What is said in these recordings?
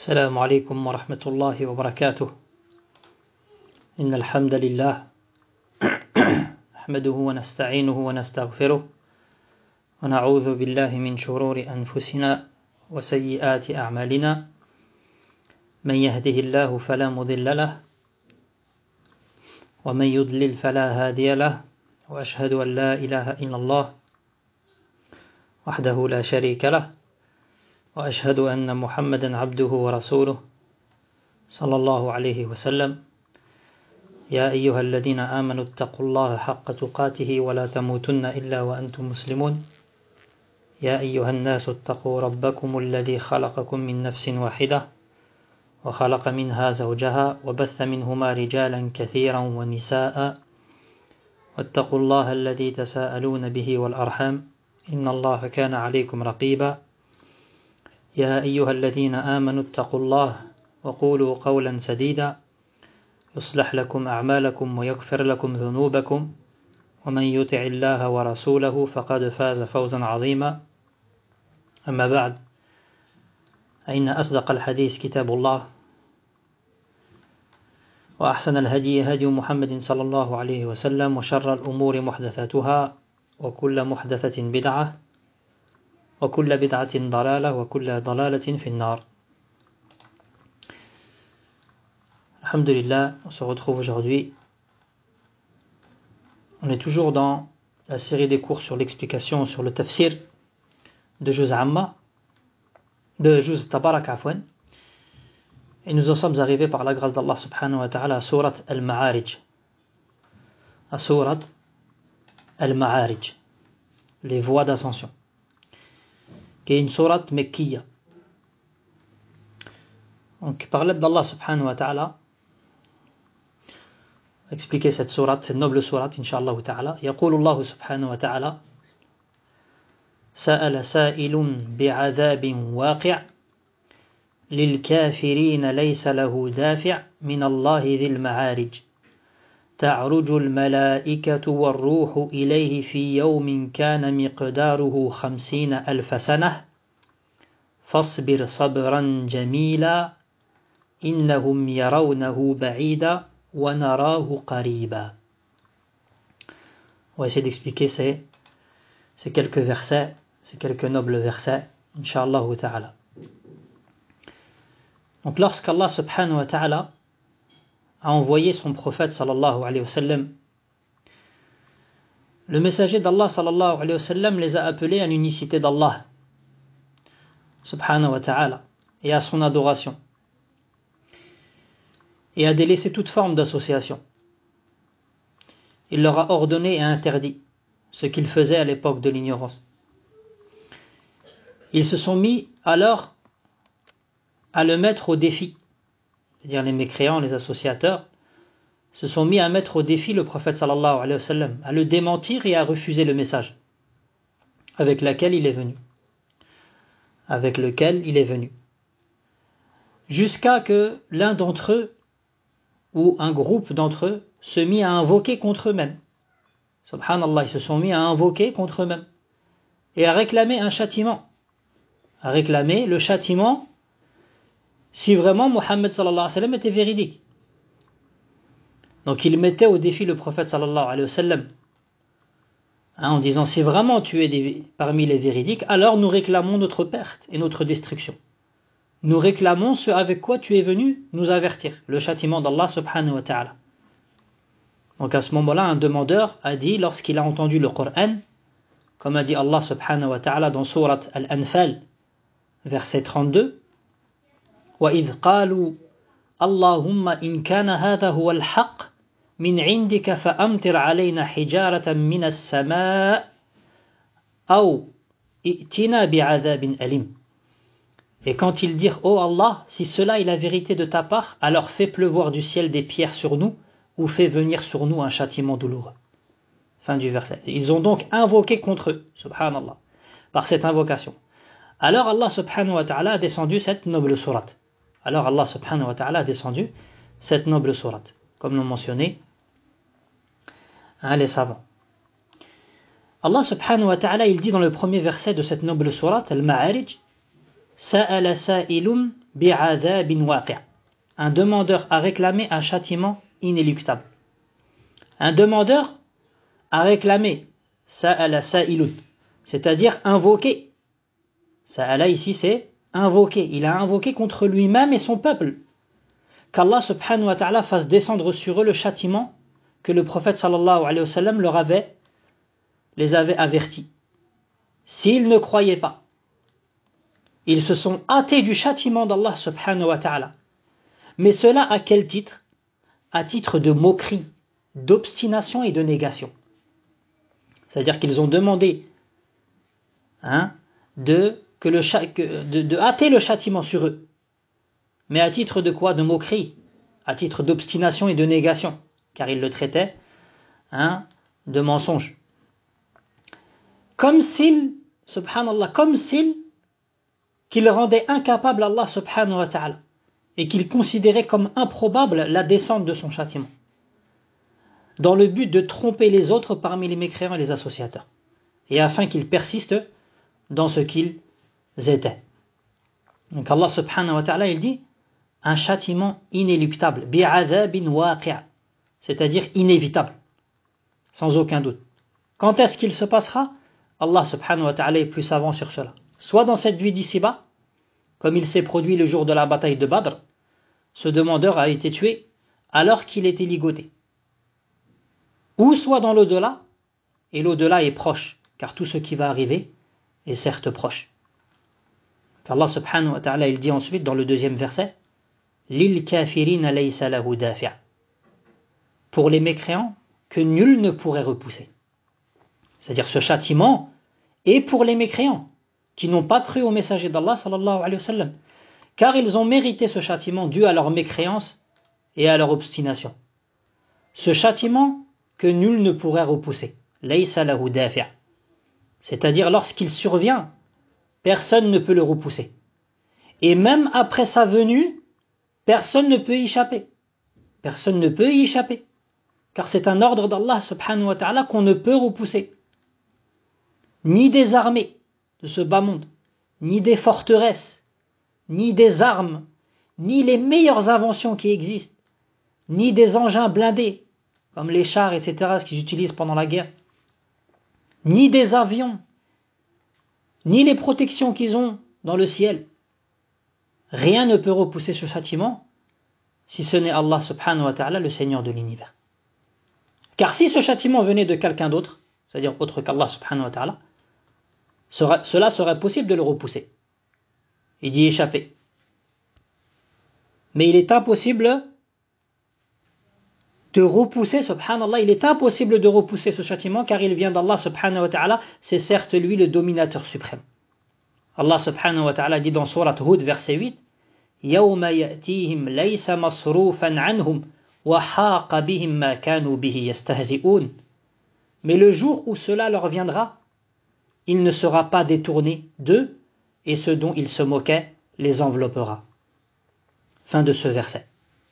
السلام عليكم ورحمة الله وبركاته. إن الحمد لله نحمده ونستعينه ونستغفره ونعوذ بالله من شرور أنفسنا وسيئات أعمالنا. من يهده الله فلا مضل له ومن يضلل فلا هادي له، وأشهد أن لا إله إلا الله وحده لا شريك له، وأشهد أن محمدا عبده ورسوله صلى الله عليه وسلم. يا أيها الذين آمنوا اتقوا الله حق تقاته ولا تموتن إلا وأنتم مسلمون. يا أيها الناس اتقوا ربكم الذي خلقكم من نفس واحدة وخلق منها زوجها وبث منهما رجالا كثيرا ونساء، واتقوا الله الذي تساءلون به والأرحام إن الله كان عليكم رقيبا. يا أيها الذين آمنوا اتقوا الله وقولوا قولا سديدا يصلح لكم أعمالكم ويغفر لكم ذنوبكم، ومن يطع الله ورسوله فقد فاز فوزا عظيما. أما بعد، فإن أصدق الحديث كتاب الله، وأحسن الهدي هدي محمد صلى الله عليه وسلم، وشر الأمور محدثاتها، وكل محدثة بدعة، وكل بدعة ضلالة، وكل ضلالة في النار. Alhamdulillah, on se retrouve aujourd'hui. On est toujours dans la série des cours sur l'explication sur le tafsir de Juz Amma, de Juz Tabarak Afwan. Et nous en sommes arrivés par la grâce d'Allah subhanahu wa ta'ala à Surat Al-Ma'arij. À Surat Al-Ma'arij, les voies d'ascension, qui est une sourate mekkiya. Donc par l'aide d'Allah subhanahu wa ta'ala, expliquer cette sourate, cette noble sourate, incha'Allah ta'ala. يقول الله سبحانه وتعالى: سأل سائل بعذاب واقع للكافرين ليس له دافع من الله ذي المعارج تعرج الملائكة والروح إليه في يوم كان مقداره 50,000 سنة فاصبر صبرا جميلا إنهم يرونه بعيدا ونراه قريبا. On va essayer d'expliquer ces quelques versets, ces quelques nobles versets, Inch'Allah ta'ala. Donc lorsqu'Allah subhanahu wa ta'ala a envoyé son prophète sallallahu alayhi wa sallam, le messager d'Allah sallallahu alayhi wa sallam les a appelés à l'unicité d'Allah subhanahu wa ta'ala et à son adoration, et à délaisser toute forme d'association. Il leur a ordonné et interdit ce qu'ils faisaient à l'époque de l'ignorance. Ils se sont mis alors à le mettre au défi, c'est-à-dire les mécréants, les associateurs, se sont mis à mettre au défi le prophète sallallahu alayhi wa sallam, à le démentir et à refuser le message avec lequel il est venu. Jusqu'à que l'un d'entre eux, ou un groupe d'entre eux, se mit à invoquer contre eux-mêmes. Subhanallah, ils se sont mis à invoquer contre eux-mêmes et à réclamer un châtiment, à réclamer le châtiment si vraiment Muhammad sallallahu alayhi wa sallam était véridique. Donc ils mettaient au défi le prophète sallallahu alayhi wa sallam, en disant: si vraiment tu es parmi les véridiques, alors nous réclamons notre perte et notre destruction. Nous réclamons ce avec quoi tu es venu nous avertir, le châtiment d'Allah subhanahu wa ta'ala. Donc à ce moment-là, un demandeur a dit, lorsqu'il a entendu le Coran, comme a dit Allah subhanahu wa ta'ala dans Surat Al-Anfal, verset 32, وَإِذْ قَالُوا اللهم إن كان هذا هو الحق من عندك فأمطر علينا حجارة من السماء أو ائتنا بعذاب أليم. Et quand ils dirent: ô Allah, si cela est la vérité de ta part, alors fais pleuvoir du ciel des pierres sur nous, ou fais venir sur nous un châtiment douloureux. Fin du verset. Ils ont donc invoqué contre eux, subhanallah, par cette invocation. Alors Allah subhanahu wa ta'ala a descendu cette noble sourate. Comme l'ont mentionné les savants. Allah subhanahu wa ta'ala, il dit dans le premier verset de cette noble sourate, Al-Ma'arij: Sa'ala sa'ilun bi'adhabin waqi'. Un demandeur a réclamé un châtiment inéluctable. Un demandeur a réclamé sa'ala sa'ilun, c'est-à-dire invoqué. Sa'ala ici c'est invoqué. Il a invoqué contre lui-même et son peuple qu'Allah subhanahu wa ta'ala fasse descendre sur eux le châtiment que le prophète sallallahu alayhi wa sallam les avait avertis. S'ils ne croyaient pas, ils se sont hâtés du châtiment d'Allah subhanahu wa ta'ala. Mais cela à quel titre? À titre de moquerie, d'obstination et de négation. C'est-à-dire qu'ils ont demandé de hâter le châtiment sur eux. Mais à titre de quoi? De moquerie, à titre d'obstination et de négation, car ils le traitaient de mensonge. Comme s'il qu'il rendait incapable Allah subhanahu wa ta'ala et qu'il considérait comme improbable la descente de son châtiment, dans le but de tromper les autres parmi les mécréants et les associateurs, et afin qu'ils persistent dans ce qu'ils étaient. Donc Allah subhanahu wa ta'ala il dit un châtiment inéluctable, bi'adhabin waqi', c'est-à-dire inévitable, sans aucun doute. Quand est-ce qu'il se passera? Allah subhanahu wa ta'ala est plus savant sur cela. Soit dans cette vie d'ici-bas, comme il s'est produit le jour de la bataille de Badr, ce demandeur a été tué alors qu'il était ligoté. Ou soit dans l'au-delà, et l'au-delà est proche, car tout ce qui va arriver est certes proche. Allah subhanahu wa ta'ala il dit ensuite dans le deuxième verset, Lil kafirina laysa lahu dafi'. Pour les mécréants que nul ne pourrait repousser. C'est-à-dire ce châtiment est pour les mécréants qui n'ont pas cru au messager d'Allah sallallahu alayhi wa sallam, car ils ont mérité ce châtiment dû à leur mécréance et à leur obstination. Ce châtiment que nul ne pourrait repousser. Laysa lahu dafi'. C'est-à-dire lorsqu'il survient, personne ne peut le repousser. Et même après sa venue, personne ne peut y échapper. Personne ne peut y échapper. Car c'est un ordre d'Allah subhanahu wa ta'ala qu'on ne peut repousser. Ni des armées de ce bas monde, ni des forteresses, ni des armes, ni les meilleures inventions qui existent, ni des engins blindés, comme les chars, etc., ce qu'ils utilisent pendant la guerre, ni des avions, ni les protections qu'ils ont dans le ciel. Rien ne peut repousser ce châtiment si ce n'est Allah subhanahu wa ta'ala, le Seigneur de l'univers. Car si ce châtiment venait de quelqu'un d'autre, c'est-à-dire autre qu'Allah subhanahu wa ta'ala, cela serait possible de le repousser et d'y échapper. Mais il est impossible de repousser, subhanallah, il est impossible de repousser ce châtiment car il vient d'Allah subhanahu wa ta'ala, c'est certes lui le dominateur suprême. Allah subhanahu wa ta'ala dit dans Surat Hud verset 8, يَوْمَ يَأْتِيهِمْ لَيْسَ مَصْرُوفًا عَنْهُمْ وَحَاقَ بِهِمْ مَا كَانُوا بِهِ يَسْتَهْزِئُونَ. Mais le jour où cela leur viendra, il ne sera pas détourné d'eux et ce dont ils se moquaient les enveloppera. Fin de ce verset.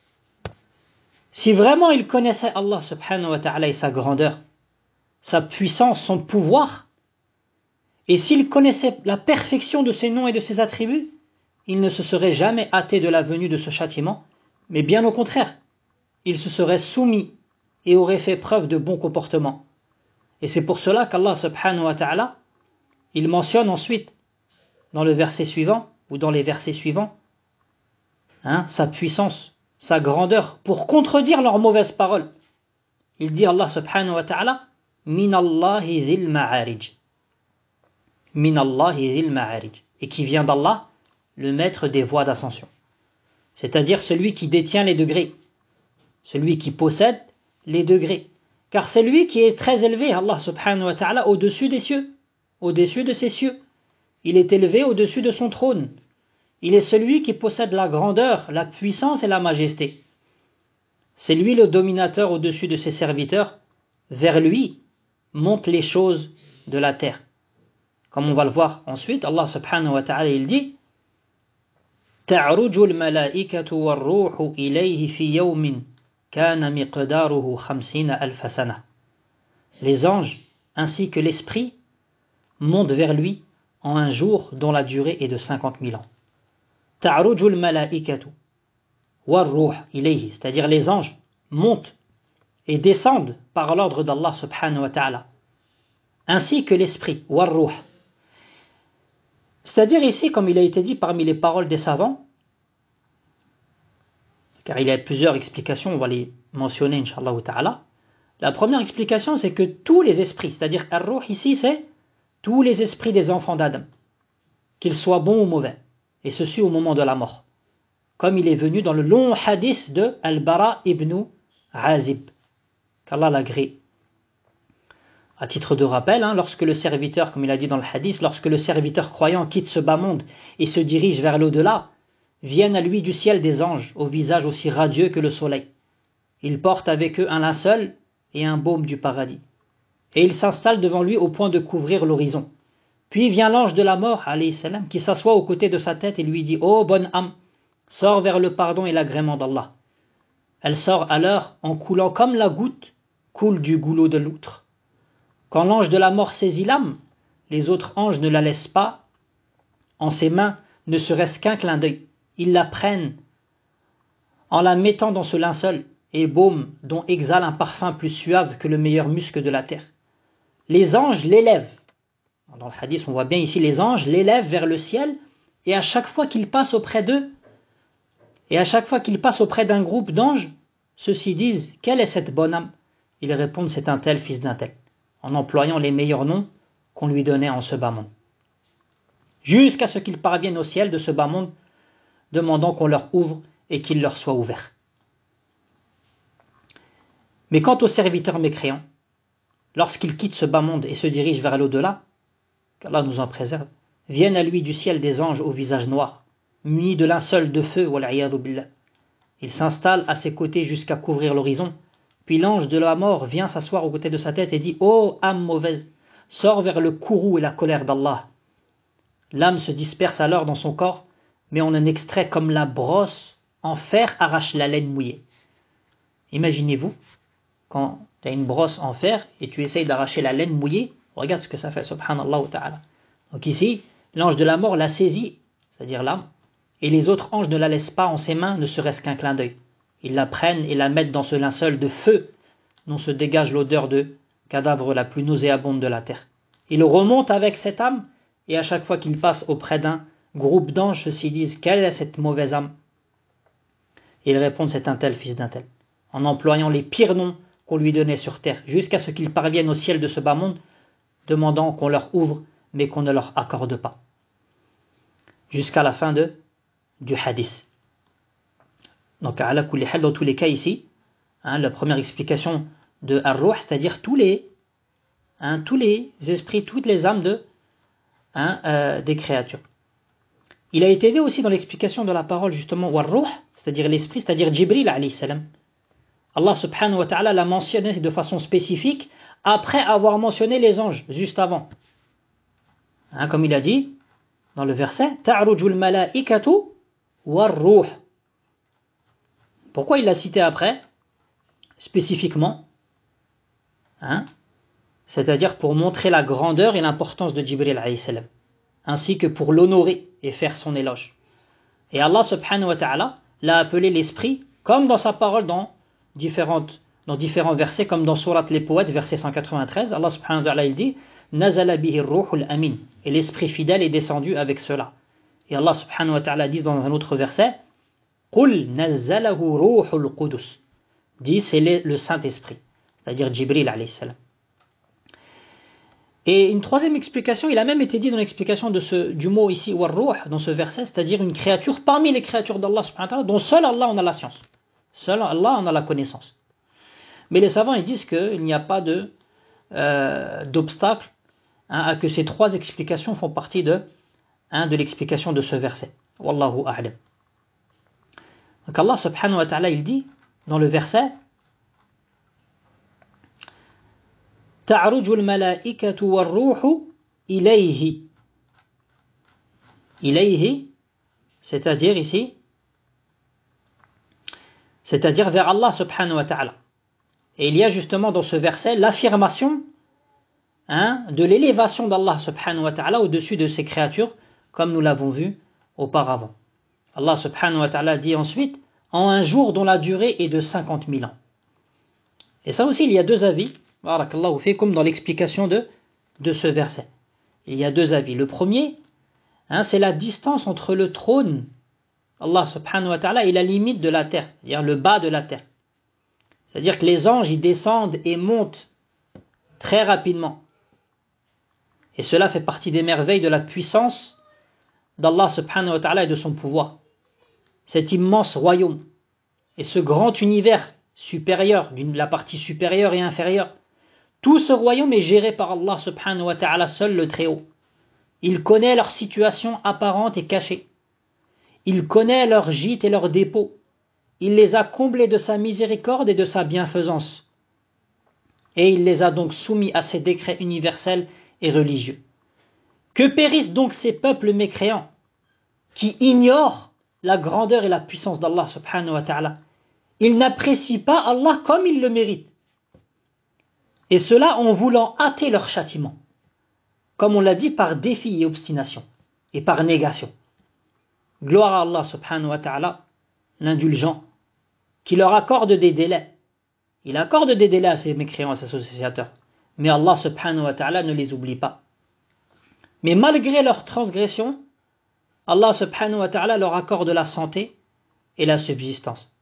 Si vraiment ils connaissaient Allah subhanahu wa ta'ala et sa grandeur, sa puissance, son pouvoir, et s'ils connaissaient la perfection de ses noms et de ses attributs, ils ne se seraient jamais hâtés de la venue de ce châtiment, mais bien au contraire, ils se seraient soumis et auraient fait preuve de bon comportement. Et c'est pour cela qu'Allah subhanahu wa ta'ala, il mentionne ensuite, dans le verset suivant, ou dans les versets suivants, sa puissance, sa grandeur, pour contredire leurs mauvaises paroles. Il dit Allah subhanahu wa ta'ala, Min Allahi zil ma'arij. Min Allahi zil ma'arij. Et qui vient d'Allah, le maître des voies d'ascension. C'est-à-dire celui qui détient les degrés. Celui qui possède les degrés. Car c'est lui qui est très élevé, Allah subhanahu wa ta'ala, au-dessus des cieux. Au-dessus de ses cieux. Il est élevé au-dessus de son trône. Il est celui qui possède la grandeur, la puissance et la majesté. C'est lui le dominateur au-dessus de ses serviteurs. Vers lui montent les choses de la terre. Comme on va le voir ensuite, Allah subhanahu wa ta'ala il dit تعرج الملائكة والروح إليه في يوم كان مقداره 50,000 سنة. Les anges ainsi que l'esprit montent vers lui en un jour dont la durée est de 50 000 ans. ta'rujul malaikatu war-ruh ilayhi, c'est-à-dire les anges montent et descendent par l'ordre d'Allah subhanahu wa ta'ala, ainsi que l'esprit, war-ruh. C'est-à-dire ici, comme il a été dit parmi les paroles des savants, car il y a plusieurs explications, on va les mentionner, Inch'Allah ta'ala. La première explication, c'est que tous les esprits, c'est-à-dire ar-ruh ici, c'est tous les esprits des enfants d'Adam, qu'ils soient bons ou mauvais, et ceci au moment de la mort. Comme il est venu dans le long hadith de Al-Bara ibn Azib, qu'Allah l'agrée. À titre de rappel, lorsque le serviteur, comme il a dit dans le hadith, lorsque le serviteur croyant quitte ce bas monde et se dirige vers l'au-delà, viennent à lui du ciel des anges, au visage aussi radieux que le soleil. Ils portent avec eux un linceul et un baume du paradis. Et ils s'installent devant lui au point de couvrir l'horizon. Puis vient l'ange de la mort, alayhi salam, qui s'assoit aux côtés de sa tête et lui dit « Ô bonne âme, sors vers le pardon et l'agrément d'Allah. » Elle sort alors en coulant comme la goutte coule du goulot de l'outre. Quand l'ange de la mort saisit l'âme, les autres anges ne la laissent pas en ses mains, ne serait-ce qu'un clin d'œil. Ils la prennent en la mettant dans ce linceul et baume dont exhale un parfum plus suave que le meilleur musc de la terre. Les anges l'élèvent. Dans le hadith, on voit bien ici les anges l'élèvent vers le ciel et à chaque fois qu'ils passent auprès d'eux, et à chaque fois qu'ils passent auprès d'un groupe d'anges, ceux-ci disent « Quelle est cette bonne âme ?» Ils répondent « C'est un tel, fils d'un tel », en employant les meilleurs noms qu'on lui donnait en ce bas monde. Jusqu'à ce qu'ils parviennent au ciel de ce bas monde, demandant qu'on leur ouvre et qu'il leur soit ouvert. Mais quant aux serviteurs mécréants, lorsqu'ils quittent ce bas monde et se dirigent vers l'au-delà, qu'Allah nous en préserve, viennent à lui du ciel des anges au visage noir, munis de linceul de feu, wal'iyadu billah. Ils s'installent à ses côtés jusqu'à couvrir l'horizon, puis l'ange de la mort vient s'asseoir aux côtés de sa tête et dit « Ô âme mauvaise, sors vers le courroux et la colère d'Allah. » L'âme se disperse alors dans son corps, mais on en extrait comme la brosse en fer arrache la laine mouillée. Imaginez-vous, quand tu as une brosse en fer et tu essayes d'arracher la laine mouillée, regarde ce que ça fait, subhanallah ta'ala. Donc ici, l'ange de la mort la saisit, c'est-à-dire l'âme, et les autres anges ne la laissent pas en ses mains, ne serait-ce qu'un clin d'œil. Ils la prennent et la mettent dans ce linceul de feu, dont se dégage l'odeur de cadavre la plus nauséabonde de la terre. Ils remontent avec cette âme, et à chaque fois qu'ils passent auprès d'un groupe d'anges, ceux-ci disent « Quelle est cette mauvaise âme ?» Et ils répondent « C'est un tel, fils d'un tel », en employant les pires noms qu'on lui donnait sur terre, jusqu'à ce qu'ils parviennent au ciel de ce bas monde, demandant qu'on leur ouvre, mais qu'on ne leur accorde pas. Jusqu'à la fin du hadith. Donc, dans tous les cas ici, la première explication de ar-ruh, c'est-à-dire tous les esprits, toutes les âmes des créatures. Il a été dit aussi dans l'explication de la parole justement war-ruh, c'est-à-dire l'esprit, c'est-à-dire Jibril alayhi salam. Allah subhanahu wa ta'ala l'a mentionné de façon spécifique après avoir mentionné les anges juste avant. Comme il a dit dans le verset ta'rujul malaikatu war-ruh. Pourquoi il l'a cité après spécifiquement? C'est-à-dire pour montrer la grandeur et l'importance de Jibril alayhi salam, ainsi que pour l'honorer et faire son éloge. Et Allah subhanahu wa ta'ala l'a appelé l'esprit, comme dans sa parole dans différents versets, comme dans Surat les Poètes, verset 193, Allah subhanahu wa ta'ala il dit Nazala bihi ruhul amin, et l'esprit fidèle est descendu avec cela. Et Allah subhanahu wa ta'ala dit dans un autre verset Qul nazzalahu ruhul qudus, dit c'est le Saint-Esprit, c'est-à-dire Jibril alayhi salam. Et une troisième explication, il a même été dit dans l'explication du mot ici, war-ruh, dans ce verset, c'est-à-dire une créature parmi les créatures d'Allah subhanahu wa ta'ala, dont seul Allah en a la science. Seul Allah en a la connaissance. Mais les savants ils disent qu'il n'y a pas d'obstacle à que ces trois explications font partie de l'explication de ce verset. Wallahu a'lam. Donc Allah subhanahu wa ta'ala il dit dans le verset Ta'rujul malaikatu war-ruhu ilayhi. Ilayhi, c'est-à-dire ici, c'est-à-dire vers Allah subhanahu wa ta'ala. Et il y a justement dans ce verset l'affirmation de l'élévation d'Allah subhanahu wa ta'ala au-dessus de ses créatures, comme nous l'avons vu auparavant. Allah subhanahu wa ta'ala dit ensuite, en un jour dont la durée est de 50 000 ans. Et ça aussi, il y a deux avis, barakallahu fikum, dans l'explication de ce verset. Il y a deux avis. Le premier, c'est la distance entre le trône, Allah subhanahu wa ta'ala, et la limite de la terre, c'est-à-dire le bas de la terre. C'est-à-dire que les anges, ils descendent et montent très rapidement. Et cela fait partie des merveilles de la puissance d'Allah subhanahu wa ta'ala et de son pouvoir. Cet immense royaume et ce grand univers supérieur, la partie supérieure et inférieure, tout ce royaume est géré par Allah subhanahu wa ta'ala seul, le Très-Haut. Il connaît leur situation apparente et cachée. Il connaît leurs gîtes et leurs dépôts. Il les a comblés de sa miséricorde et de sa bienfaisance. Et il les a donc soumis à ses décrets universels et religieux. Que périssent donc ces peuples mécréants qui ignorent la grandeur et la puissance d'Allah subhanahu wa ta'ala. Ils n'apprécient pas Allah comme ils le méritent. Et cela en voulant hâter leur châtiment. Comme on l'a dit, par défi et obstination. Et par négation. Gloire à Allah subhanahu wa ta'ala, l'indulgent, qui leur accorde des délais. Il accorde des délais à ces mécréants, à ces associateurs. Mais Allah subhanahu wa ta'ala ne les oublie pas. Mais malgré leur transgression, Allah subhanahu wa ta'ala leur accorde la santé et la subsistance.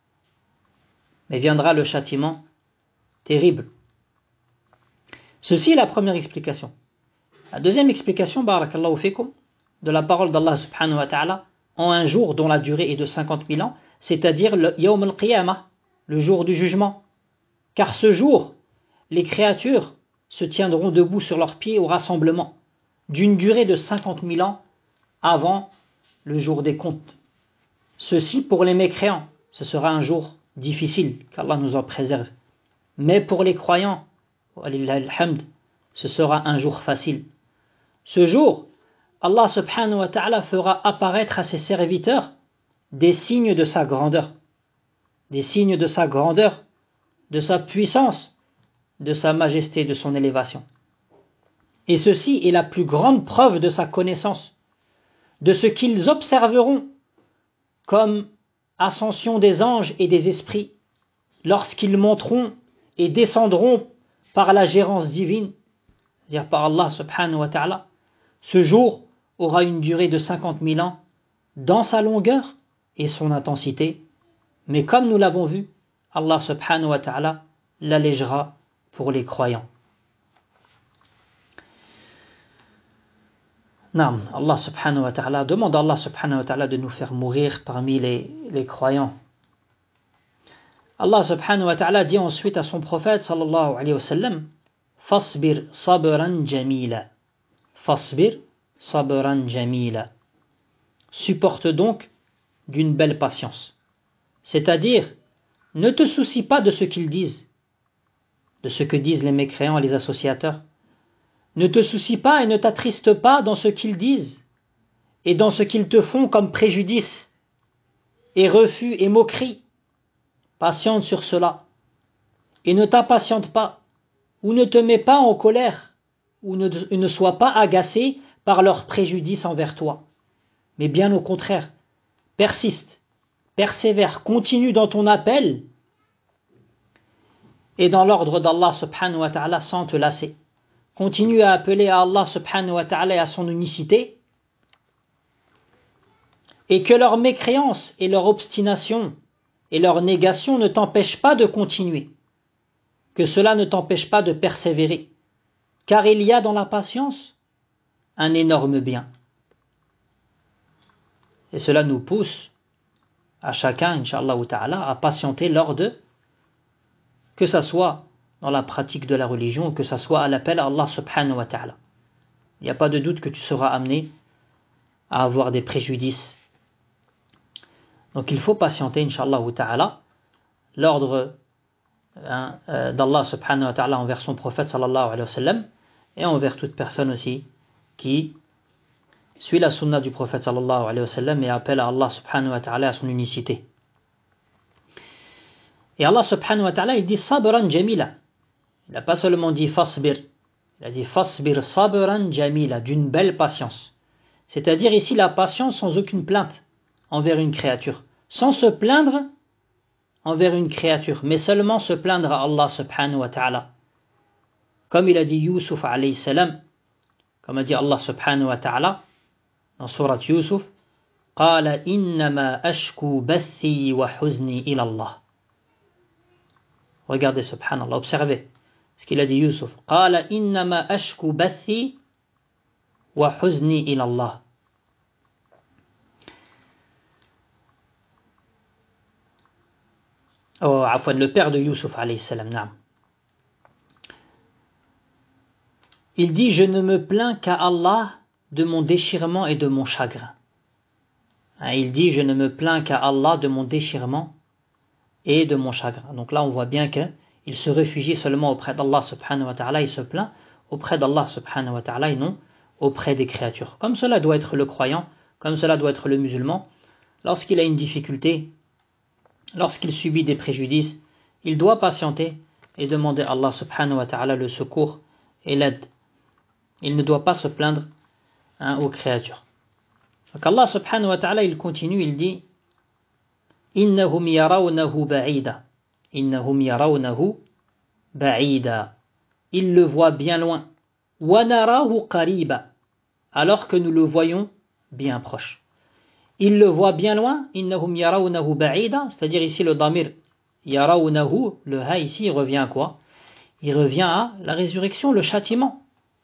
Mais viendra le châtiment terrible. Ceci est la première explication. La deuxième explication, barakallahu fikum, de la parole d'Allah subhanahu wa ta'ala, en un jour dont la durée est de 50 000 ans, c'est-à-dire le Yawm al-Qiyamah, le jour du jugement. Car ce jour, les créatures se tiendront debout sur leurs pieds au rassemblement, d'une durée de 50 000 ans avant le jour des comptes. Ceci pour les mécréants, ce sera un jour difficile, qu'Allah nous en préserve. Mais pour les croyants, ce sera un jour facile. Ce jour, Allah subhanahu wa ta'ala fera apparaître à ses serviteurs des signes de sa grandeur. Des signes de sa grandeur, de sa puissance, de sa majesté, de son élévation. Et ceci est la plus grande preuve de sa connaissance, de ce qu'ils observeront comme ascension des anges et des esprits, lorsqu'ils monteront et descendront par la gérance divine, c'est-à-dire par Allah subhanahu wa ta'ala. Ce jour aura une durée de 50 000 ans dans sa longueur et son intensité. Mais comme nous l'avons vu, Allah subhanahu wa ta'ala l'allégera pour les croyants. Naam, Allah subhanahu wa ta'ala demande à Allah subhanahu wa ta'ala de nous faire mourir parmi les croyants. Allah subhanahu wa ta'ala dit ensuite à son prophète sallallahu alayhi wa sallam, Fasbir sabran jamila. Fasbir sabran jamila. Supporte donc d'une belle patience. C'est-à-dire, ne te soucie pas de ce qu'ils disent, de ce que disent les mécréants et les associateurs. Ne te soucie pas et ne t'attriste pas dans ce qu'ils disent et dans ce qu'ils te font comme préjudice et refus et moquerie. Patiente sur cela et ne t'impatiente pas ou ne te mets pas en colère ou ne sois pas agacé par leurs préjudices envers toi. Mais bien au contraire, persiste, persévère, continue dans ton appel et dans l'ordre d'Allah subhanahu wa ta'ala sans te lasser. Continue à appeler à Allah subhanahu wa ta'ala et à son unicité et que leur mécréance et leur obstination et leur négation ne t'empêchent pas de continuer, que cela ne t'empêche pas de persévérer, car il y a dans la patience un énorme bien. Et cela nous pousse à chacun, Inch'Allah ta'ala, à patienter lors de, que ça soit dans la pratique de la religion, que ça soit à l'appel à Allah subhanahu wa ta'ala. Il n'y a pas de doute que tu seras amené à avoir des préjudices. Donc il faut patienter, Inch'Allah ta'ala, l'ordre d'Allah subhanahu wa ta'ala envers son prophète sallallahu alayhi wa sallam et envers toute personne aussi qui suit la sunna du prophète sallallahu alayhi wa sallam et appelle à Allah subhanahu wa ta'ala à son unicité. Et Allah subhanahu wa ta'ala il dit sabran jamila. Il n'a pas seulement dit fasbir, il a dit fasbir sabran jamila, d'une belle patience. C'est-à-dire ici la patience sans aucune plainte, envers une créature, sans se plaindre envers une créature, mais seulement se plaindre à Allah subhanahu wa ta'ala. Comme il a dit Yusuf alayhi salam, comme a dit Allah subhanahu wa ta'ala, dans surat Yusuf, قال إنما أشكو بثي وحزني إلى الله. Regardez subhanallah, observez ce qu'il a dit Yusuf. قال إنما أشكو بثي وحزني إلى الله. Oh, afwan, le père de Yusuf alayhi salam, naam. Il dit, je ne me plains qu'à Allah de mon déchirement et de mon chagrin. Il dit, je ne me plains qu'à Allah de mon déchirement et de mon chagrin. Donc là, on voit bien qu'il se réfugie seulement auprès d'Allah subhanahu wa ta'ala, il se plaint auprès d'Allah subhanahu wa ta'ala et non auprès des créatures. Comme cela doit être le croyant, comme cela doit être le musulman, lorsqu'il a une difficulté, lorsqu'il subit des préjudices, il doit patienter et demander à Allah subhanahu wa ta'ala le secours et l'aide. Il ne doit pas se plaindre aux créatures. Donc Allah subhanahu wa ta'ala, il continue, il dit Innahum yarawnahu ba'ida. Innahum yarawnahu ba'ida. Ils le voient bien loin. Wa narahu qariba. Alors que nous le voyons bien proche. Ils le voient bien loin. Innahum yarawnahu ba'ida. C'est-à-dire ici le damir yarawnahu, le ha ici, il revient à quoi? Il revient à la résurrection, le châtiment.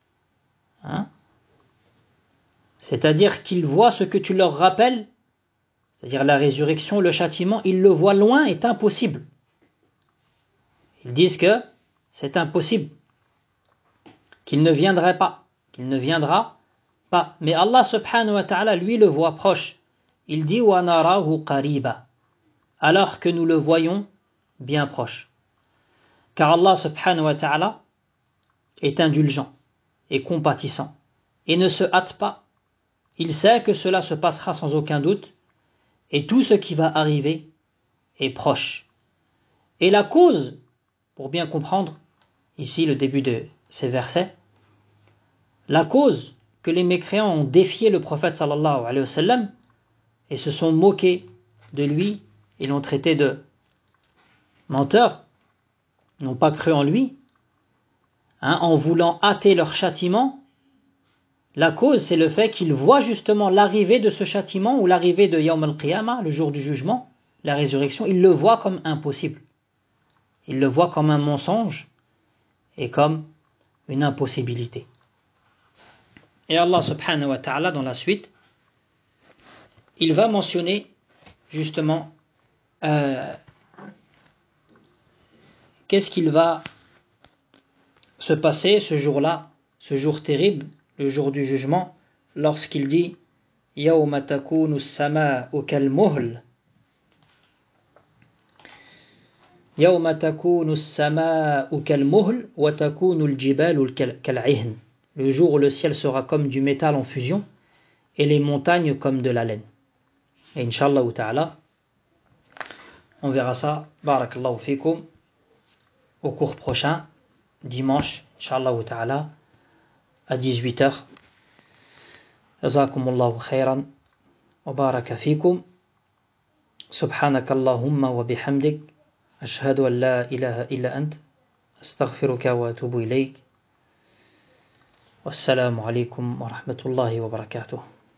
C'est-à-dire qu'ils voient ce que tu leur rappelles, c'est-à-dire la résurrection, le châtiment, ils le voient loin, est impossible. Ils disent que c'est impossible, qu'il ne viendrait pas, qu'il ne viendra pas. Mais Allah subhanahu wa ta'ala, lui, le voit proche. Il dit wa narahu qariba, alors que nous le voyons bien proche. Car Allah subhanahu wa ta'ala est indulgent et compatissant et ne se hâte pas. Il sait que cela se passera sans aucun doute et tout ce qui va arriver est proche. Et la cause, pour bien comprendre ici le début de ces versets, la cause que les mécréants ont défié le prophète sallallahu alayhi wa sallam et se sont moqués de lui et l'ont traité de menteur, n'ont pas cru en lui, en voulant hâter leur châtiment. La cause, c'est le fait qu'ils voient justement l'arrivée de ce châtiment ou l'arrivée de Yawm al-Qiyamah, le jour du jugement, la résurrection, ils le voient comme impossible. Ils le voient comme un mensonge et comme une impossibilité. Et Allah subhanahu wa ta'ala, dans la suite, il va mentionner justement qu'est-ce qu'il va se passer ce jour-là, ce jour terrible, le jour du jugement, lorsqu'il dit Yawma takunu as-sama'u kal-muhl. Yawma takunu as-sama'u kal-muhl wa takunu al-jibalu kal-'ihn. Le jour où le ciel sera comme du métal en fusion et les montagnes comme de la laine. Et Inch'Allah ta'ala, on verra ça, barakallahu fikum, au cours prochain, dimanche, Inch'Allah ta'ala, à 18h. Jazakumullahu khairan wa baraka fikum. Subhanakallahumma wa bihamdik. Ashhadu an la ilaha illa ant. Astaghfiruka wa atubu ilayk. Wassalamu alaikum wa rahmatullahi wa barakatuh.